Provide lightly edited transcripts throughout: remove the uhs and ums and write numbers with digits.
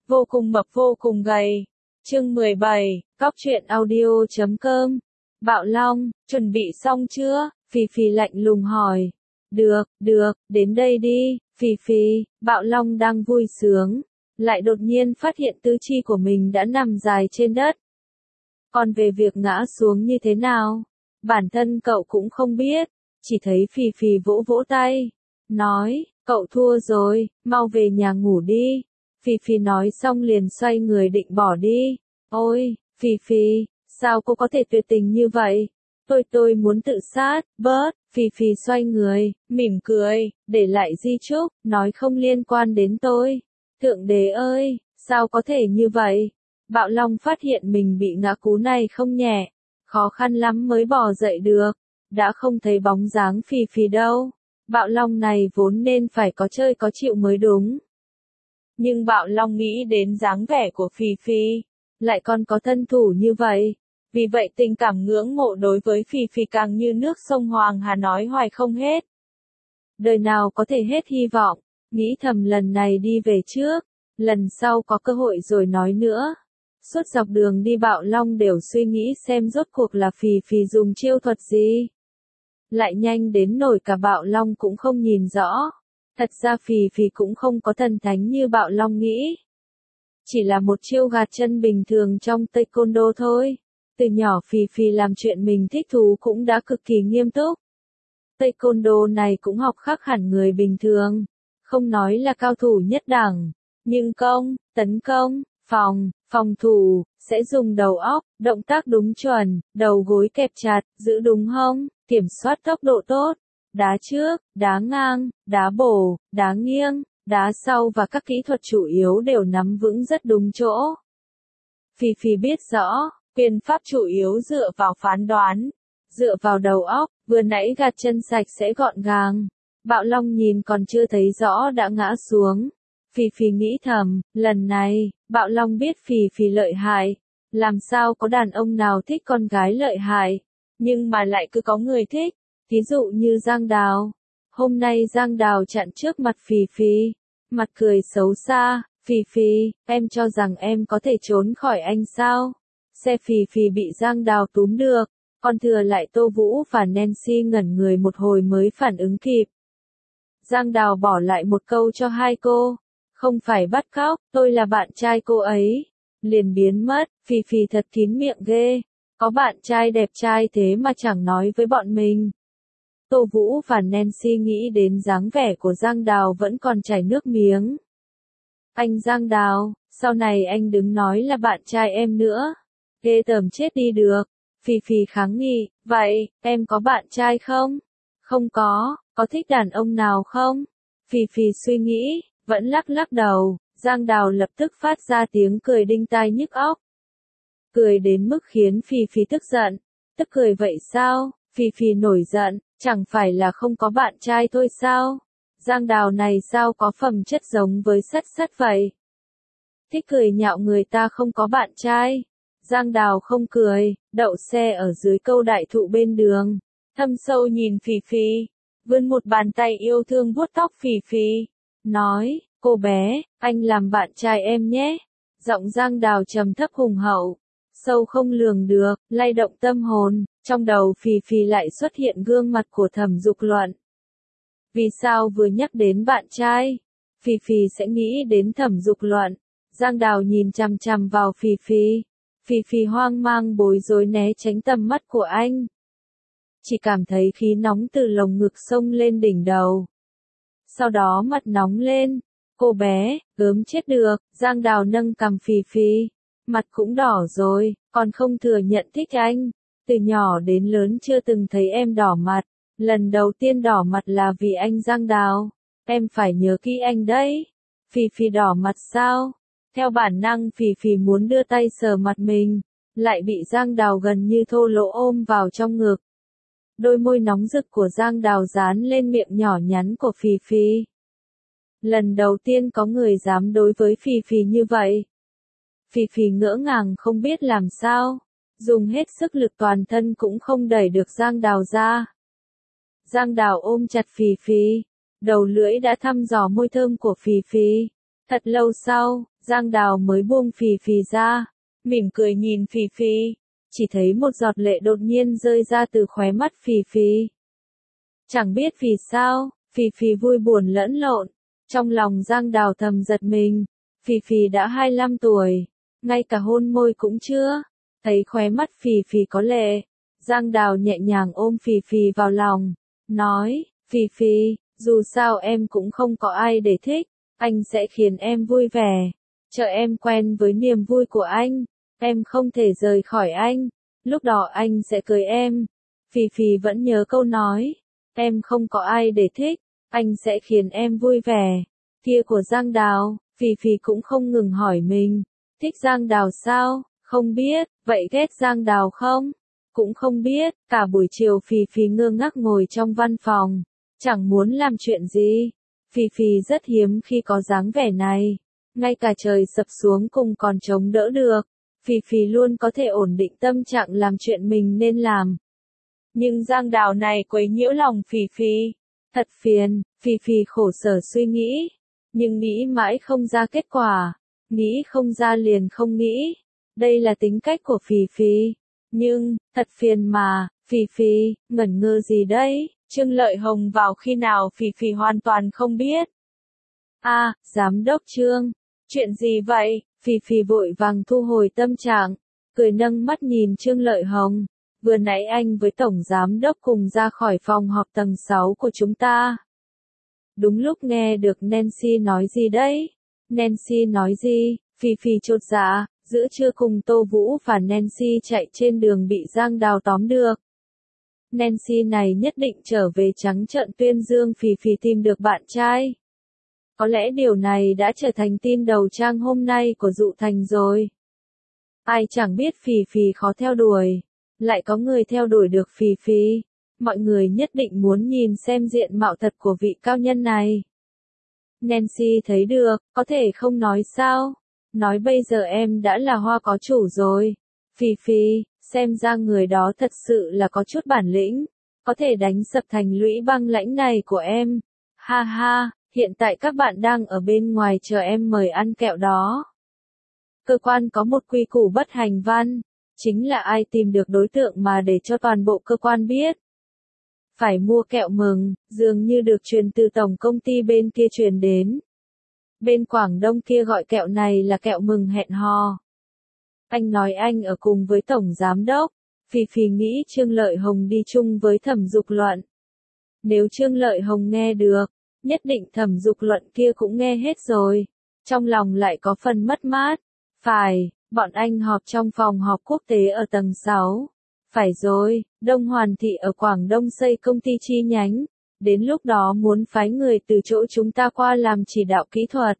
vô cùng mập vô cùng gầy. Chương 17, Cóc truyện audio.com. Bạo Long, chuẩn bị xong chưa? Phì Phì lạnh lùng hỏi. Được, đến đây đi, Phì Phì. Bạo Long đang vui sướng, lại đột nhiên phát hiện tứ chi của mình đã nằm dài trên đất. Còn về việc ngã xuống như thế nào, bản thân cậu cũng không biết, chỉ thấy Phì Phì vỗ vỗ tay, nói, cậu thua rồi, mau về nhà ngủ đi. Phì Phì nói xong liền xoay người định bỏ đi. Ôi, Phì Phì, sao cô có thể tuyệt tình như vậy? Tôi muốn tự sát, bớt. Phì Phì xoay người, mỉm cười, để lại di chúc, nói không liên quan đến tôi. Thượng đế ơi, sao có thể như vậy? Bạo Long phát hiện mình bị ngã cú này không nhẹ, khó khăn lắm mới bò dậy được, đã không thấy bóng dáng Phì Phì đâu. Bạo Long này vốn nên phải có chơi có chịu mới đúng. Nhưng Bạo Long nghĩ đến dáng vẻ của Phì Phì, lại còn có thân thủ như vậy. Vì vậy tình cảm ngưỡng mộ đối với Phì Phì càng như nước sông Hoàng Hà nói hoài không hết. Đời nào có thể hết hy vọng, nghĩ thầm lần này đi về trước, lần sau có cơ hội rồi nói nữa. Suốt dọc đường đi Bạo Long đều suy nghĩ xem rốt cuộc là Phì Phì dùng chiêu thuật gì. Lại nhanh đến nổi cả Bạo Long cũng không nhìn rõ. Thật ra Phì Phì cũng không có thần thánh như Bạo Long nghĩ. Chỉ là một chiêu gạt chân bình thường trong Taekwondo thôi. Từ nhỏ Phì Phì làm chuyện mình thích thú cũng đã cực kỳ nghiêm túc. Taekwondo này cũng học khác hẳn người bình thường. Không nói là cao thủ nhất đẳng. Nhưng công, tấn công, phòng thủ, sẽ dùng đầu óc, động tác đúng chuẩn, đầu gối kẹp chặt, giữ đúng hông, kiểm soát tốc độ tốt. Đá trước, đá ngang, đá bổ, đá nghiêng, đá sau và các kỹ thuật chủ yếu đều nắm vững rất đúng chỗ. Phì Phì biết rõ, quyền pháp chủ yếu dựa vào phán đoán, dựa vào đầu óc, vừa nãy gạt chân sạch sẽ gọn gàng. Bạo Long nhìn còn chưa thấy rõ đã ngã xuống. Phì Phì nghĩ thầm, lần này, Bạo Long biết Phì Phì lợi hại. Làm sao có đàn ông nào thích con gái lợi hại, nhưng mà lại cứ có người thích. Ví dụ như Giang Đào. Hôm nay Giang Đào chặn trước mặt Phì Phì, mặt cười xấu xa, Phì Phì, em cho rằng em có thể trốn khỏi anh sao? Xe Phì Phì bị Giang Đào túm được, còn thừa lại Tô Vũ và Nancy ngẩn người một hồi mới phản ứng kịp. Giang Đào bỏ lại một câu cho hai cô, không phải bắt cóc, tôi là bạn trai cô ấy. Liền biến mất, Phì Phì thật kín miệng ghê, có bạn trai đẹp trai thế mà chẳng nói với bọn mình. Tô Vũ và Nancy nghĩ đến dáng vẻ của Giang Đào vẫn còn chảy nước miếng. Anh Giang Đào, sau này anh đừng nói là bạn trai em nữa. Ghê tởm chết đi được. Phì Phì kháng nghị, vậy, em có bạn trai không? Không có thích đàn ông nào không? Phì Phì suy nghĩ, vẫn lắc đầu. Giang Đào lập tức phát ra tiếng cười đinh tai nhức óc. Cười đến mức khiến Phì Phì tức giận. Tức cười vậy sao? Phì Phì nổi giận, chẳng phải là không có bạn trai thôi sao? Giang Đào này sao có phẩm chất giống với sắt vậy? Thích cười nhạo người ta không có bạn trai. Giang Đào không cười, đậu xe ở dưới câu đại thụ bên đường. Thâm sâu nhìn Phì Phì, vươn một bàn tay yêu thương vuốt tóc Phì Phì. Nói, cô bé, anh làm bạn trai em nhé. Giọng Giang Đào trầm thấp hùng hậu, sâu không lường được, lay động tâm hồn. Trong đầu Phì Phì lại xuất hiện gương mặt của Thẩm Dục Luận. Vì sao vừa nhắc đến bạn trai, Phì Phì sẽ nghĩ đến Thẩm Dục Luận? Giang Đào nhìn chằm chằm vào Phì Phì. Phì Phì hoang mang bối rối né tránh tầm mắt của anh. Chỉ cảm thấy khí nóng từ lồng ngực xông lên đỉnh đầu. Sau đó mặt nóng lên. Cô bé, gớm chết được. Giang Đào nâng cằm Phì Phì. Mặt cũng đỏ rồi, còn không thừa nhận thích anh. Từ nhỏ đến lớn chưa từng thấy em đỏ mặt. Lần đầu tiên đỏ mặt là vì anh Giang Đào. Em phải nhớ kỹ anh đấy. Phì Phì đỏ mặt sao? Theo bản năng Phì Phì muốn đưa tay sờ mặt mình, lại bị Giang Đào gần như thô lỗ ôm vào trong ngực. Đôi môi nóng rực của Giang Đào dán lên miệng nhỏ nhắn của Phì Phì. Lần đầu tiên có người dám đối với Phì Phì như vậy. Phì Phì ngỡ ngàng không biết làm sao, dùng hết sức lực toàn thân cũng không đẩy được Giang Đào ra. Giang Đào ôm chặt Phì Phì, đầu lưỡi đã thăm dò môi thơm của Phì Phì. Thật lâu sau, Giang Đào mới buông Phì Phì ra, mỉm cười nhìn Phì Phì, chỉ thấy một giọt lệ đột nhiên rơi ra từ khóe mắt Phì Phì. Chẳng biết vì sao, Phì Phì vui buồn lẫn lộn, trong lòng Giang Đào thầm giật mình, Phì Phì đã 25 tuổi, ngay cả hôn môi cũng chưa, thấy khóe mắt Phì Phì có lệ, Giang Đào nhẹ nhàng ôm Phì Phì vào lòng, nói, Phì Phì, dù sao em cũng không có ai để thích, anh sẽ khiến em vui vẻ, chờ em quen với niềm vui của anh, em không thể rời khỏi anh, lúc đó anh sẽ cưới em. Phì Phì vẫn nhớ câu nói, em không có ai để thích, anh sẽ khiến em vui vẻ, kia của Giang Đào, Phì Phì cũng không ngừng hỏi mình, thích Giang Đào sao, không biết, vậy ghét Giang Đào không? Cũng không biết, cả buổi chiều Phì Phì ngơ ngác ngồi trong văn phòng, chẳng muốn làm chuyện gì. Phì Phì rất hiếm khi có dáng vẻ này, ngay cả trời sập xuống cùng còn chống đỡ được. Phì Phì luôn có thể ổn định tâm trạng làm chuyện mình nên làm. Nhưng Giang Đào này quấy nhiễu lòng Phì Phì, thật phiền, Phì Phì khổ sở suy nghĩ, nhưng nghĩ mãi không ra kết quả, nghĩ không ra liền không nghĩ. Đây là tính cách của Phì Phì. Nhưng, thật phiền mà, Phì Phì, ngẩn ngơ gì đấy, Trương Lợi Hồng vào khi nào Phì Phì hoàn toàn không biết. Giám đốc Trương, chuyện gì vậy? Phì Phì vội vàng thu hồi tâm trạng, cười nâng mắt nhìn Trương Lợi Hồng, vừa nãy anh với Tổng Giám đốc cùng ra khỏi phòng họp tầng 6 của chúng ta. Đúng lúc nghe được Nancy nói gì đấy? Nancy nói gì? Phì Phì chột dạ. Giữa trưa cùng Tô Vũ và Nancy chạy trên đường bị Giang Đào tóm được. Nancy này nhất định trở về trắng trợn tuyên dương Phì Phì tìm được bạn trai. Có lẽ điều này đã trở thành tin đầu trang hôm nay của Dụ Thành rồi. Ai chẳng biết Phì Phì khó theo đuổi, lại có người theo đuổi được Phì Phì. Mọi người nhất định muốn nhìn xem diện mạo thật của vị cao nhân này. Nancy thấy được, có thể không nói sao? Nói bây giờ em đã là hoa có chủ rồi. Phì Phì, xem ra người đó thật sự là có chút bản lĩnh, có thể đánh sập thành lũy băng lãnh này của em. Ha ha, hiện tại các bạn đang ở bên ngoài chờ em mời ăn kẹo đó. Cơ quan có một quy củ bất hành văn, chính là ai tìm được đối tượng mà để cho toàn bộ cơ quan biết. Phải mua kẹo mừng, dường như được truyền từ tổng công ty bên kia truyền đến. Bên Quảng Đông kia gọi kẹo này là kẹo mừng hẹn hò. Anh nói anh ở cùng với Tổng Giám đốc. Phì Phì nghĩ Trương Lợi Hồng đi chung với Thẩm Dục Luận. Nếu Trương Lợi Hồng nghe được, nhất định Thẩm Dục Luận kia cũng nghe hết rồi. Trong lòng lại có phần mất mát. Phải, bọn anh họp trong phòng họp quốc tế ở tầng 6. Phải rồi, Đông Hoàn Thị ở Quảng Đông xây công ty chi nhánh. Đến lúc đó muốn phái người từ chỗ chúng ta qua làm chỉ đạo kỹ thuật.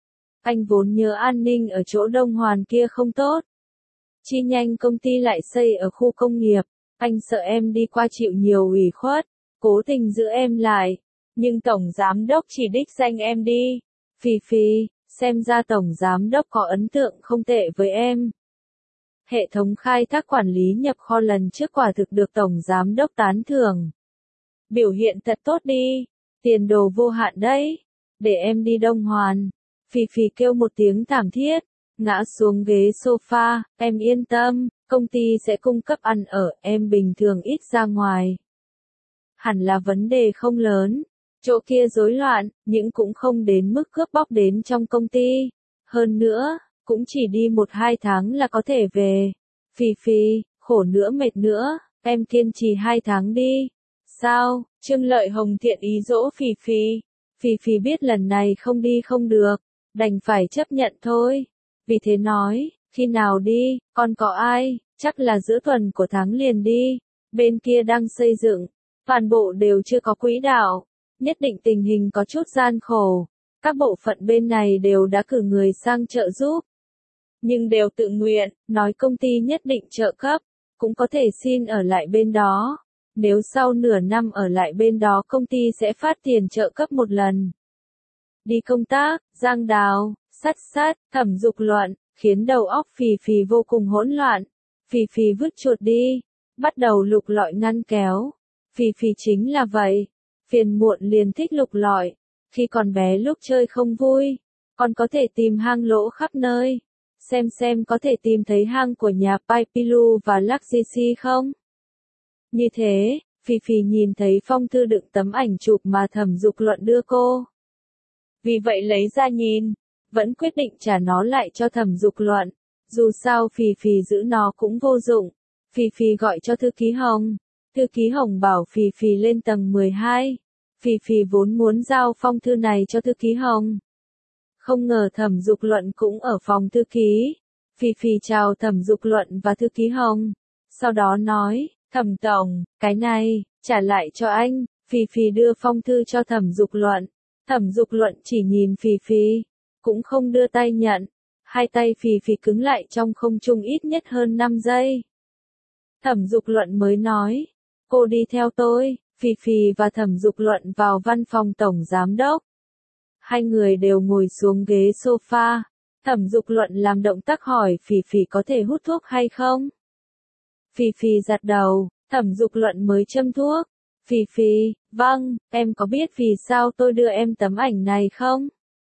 Anh vốn nhớ an ninh ở chỗ Đông Hoàn kia không tốt. Chi nhanh công ty lại xây ở khu công nghiệp. Anh sợ em đi qua chịu nhiều ủy khuất, cố tình giữ em lại. Nhưng Tổng Giám đốc chỉ đích danh em đi. Phì Phì, xem ra Tổng Giám đốc có ấn tượng không tệ với em. Hệ thống khai thác quản lý nhập kho lần trước quả thực được Tổng Giám đốc tán thưởng. Biểu hiện thật tốt đi, tiền đồ vô hạn đấy, để em đi Đông Hoàn. Phì Phì kêu một tiếng thảm thiết, ngã xuống ghế sofa, em yên tâm, công ty sẽ cung cấp ăn ở, em bình thường ít ra ngoài. Hẳn là vấn đề không lớn, chỗ kia rối loạn, nhưng cũng không đến mức cướp bóc đến trong công ty. Hơn nữa, cũng chỉ đi 1-2 tháng là có thể về. Phì Phì, khổ nữa mệt nữa, em kiên trì 2 tháng đi. Sao? Trương Lợi Hồng thiện ý dỗ Phì Phì. Phì Phì biết lần này không đi không được, đành phải chấp nhận thôi. Vì thế nói, khi nào đi, còn có ai, chắc là giữa tuần của tháng liền đi. Bên kia đang xây dựng, toàn bộ đều chưa có quỹ đạo, nhất định tình hình có chút gian khổ. Các bộ phận bên này đều đã cử người sang trợ giúp. Nhưng đều tự nguyện, nói công ty nhất định trợ cấp, cũng có thể xin ở lại bên đó. Nếu sau nửa năm ở lại bên đó công ty sẽ phát tiền trợ cấp một lần. Đi công tác, Giang Đào, sát, Thẩm Dục Luận, khiến đầu óc Phì Phì vô cùng hỗn loạn. Phì Phì vứt chuột đi, bắt đầu lục lọi ngăn kéo. Phì Phì chính là vậy, phiền muộn liền thích lục lọi. Khi còn bé lúc chơi không vui, Con có thể tìm hang lỗ khắp nơi. Xem có thể tìm thấy hang của nhà Paipilu và Laksisi không? Như thế, Phì Phì nhìn thấy phong thư đựng tấm ảnh chụp mà Thẩm Dục Luận đưa cô. Vì vậy lấy ra nhìn, vẫn quyết định trả nó lại cho Thẩm Dục Luận. Dù sao Phì Phì giữ nó cũng vô dụng. Phì Phì gọi cho thư ký Hồng. Thư ký Hồng bảo Phì Phì lên tầng 12. Phì Phì vốn muốn giao phong thư này cho thư ký Hồng. Không ngờ Thẩm Dục Luận cũng ở phòng thư ký. Phì Phì chào Thẩm Dục Luận và thư ký Hồng. Sau đó nói, Thẩm Tổng, cái này, trả lại cho anh. Phì Phì đưa phong thư cho Thẩm Dục Luận. Thẩm Dục Luận chỉ nhìn Phì Phì, cũng không đưa tay nhận. Hai tay Phì Phì cứng lại trong không trung ít nhất hơn 5 giây. Thẩm Dục Luận mới nói, cô đi theo tôi. Phì Phì và Thẩm Dục Luận vào văn phòng Tổng Giám đốc. Hai người đều ngồi xuống ghế sofa. Thẩm Dục Luận làm động tác hỏi Phì Phì có thể hút thuốc hay không? Phì Phì gật đầu, Thẩm Dục Luận mới châm thuốc. Phì Phì, vâng, em có biết vì sao tôi đưa em tấm ảnh này không?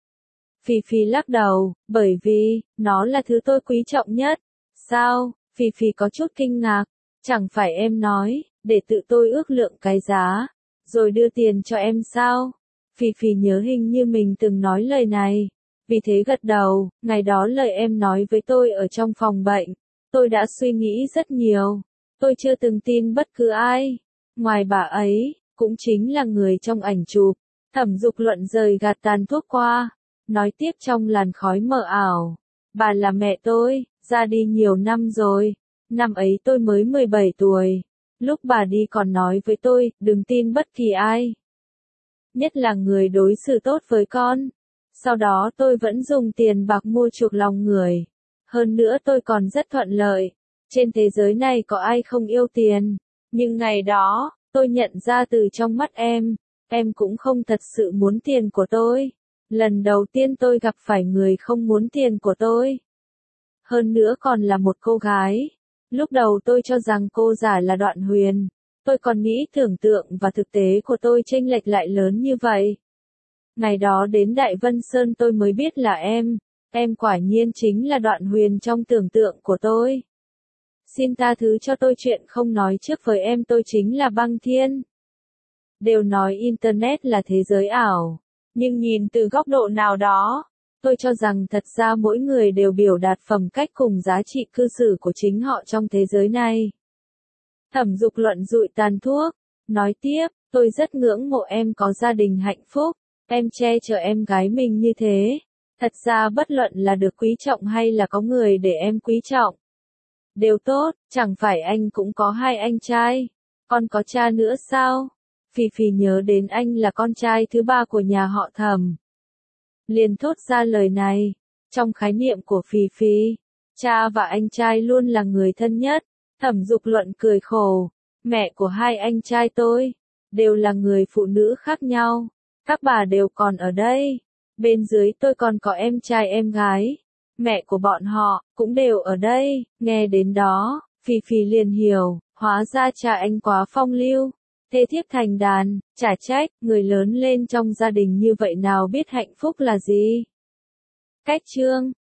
Phì Phì lắc đầu, bởi vì, nó là thứ tôi quý trọng nhất. Sao? Phì Phì có chút kinh ngạc. Chẳng phải em nói, để tự tôi ước lượng cái giá, rồi đưa tiền cho em sao? Phì Phì nhớ hình như mình từng nói lời này. Vì thế gật đầu, ngày đó lời em nói với tôi ở trong phòng bệnh. Tôi đã suy nghĩ rất nhiều. Tôi chưa từng tin bất cứ ai. Ngoài bà ấy, cũng chính là người trong ảnh chụp. Thẩm Dục Luận rời gạt tàn thuốc qua. Nói tiếp trong làn khói mờ ảo. Bà là mẹ tôi, ra đi nhiều năm rồi. Năm ấy tôi mới 17 tuổi. Lúc bà đi còn nói với tôi, đừng tin bất kỳ ai. Nhất là người đối xử tốt với con. Sau đó tôi vẫn dùng tiền bạc mua chuộc lòng người. Hơn nữa tôi còn rất thuận lợi. Trên thế giới này có ai không yêu tiền. Nhưng ngày đó, tôi nhận ra từ trong mắt em cũng không thật sự muốn tiền của tôi. Lần đầu tiên tôi gặp phải người không muốn tiền của tôi. Hơn nữa còn là một cô gái. Lúc đầu tôi cho rằng cô giả là Đoạn Huyền. Tôi còn nghĩ tưởng tượng và thực tế của tôi chênh lệch lại lớn như vậy. Ngày đó đến Đại Vân Sơn tôi mới biết là em quả nhiên chính là Đoạn Huyền trong tưởng tượng của tôi. Xin tha thứ cho tôi chuyện không nói trước với em tôi chính là Băng Thiên. Đều nói Internet là thế giới ảo, nhưng nhìn từ góc độ nào đó, tôi cho rằng thật ra mỗi người đều biểu đạt phẩm cách cùng giá trị cư xử của chính họ trong thế giới này. Thẩm Dục Luận dụi tàn thuốc, nói tiếp, tôi rất ngưỡng mộ em có gia đình hạnh phúc, em che chở em gái mình như thế. Thật ra bất luận là được quý trọng hay là có người để em quý trọng. Đều tốt, chẳng phải anh cũng có 2 anh trai, còn có cha nữa sao? Phì Phì nhớ đến anh là con trai thứ 3 của nhà họ Thẩm. Liền thốt ra lời này, trong khái niệm của Phì Phì, cha và anh trai luôn là người thân nhất. Thẩm Dục Luận cười khổ, mẹ của 2 anh trai tôi, đều là người phụ nữ khác nhau, các bà đều còn ở đây, bên dưới tôi còn có em trai em gái, mẹ của bọn họ, cũng đều ở đây, nghe đến đó, Phì Phì liền hiểu, hóa ra cha anh quá phong lưu, thê thiếp thành đàn, chả trách, người lớn lên trong gia đình như vậy nào biết hạnh phúc là gì. Cách chương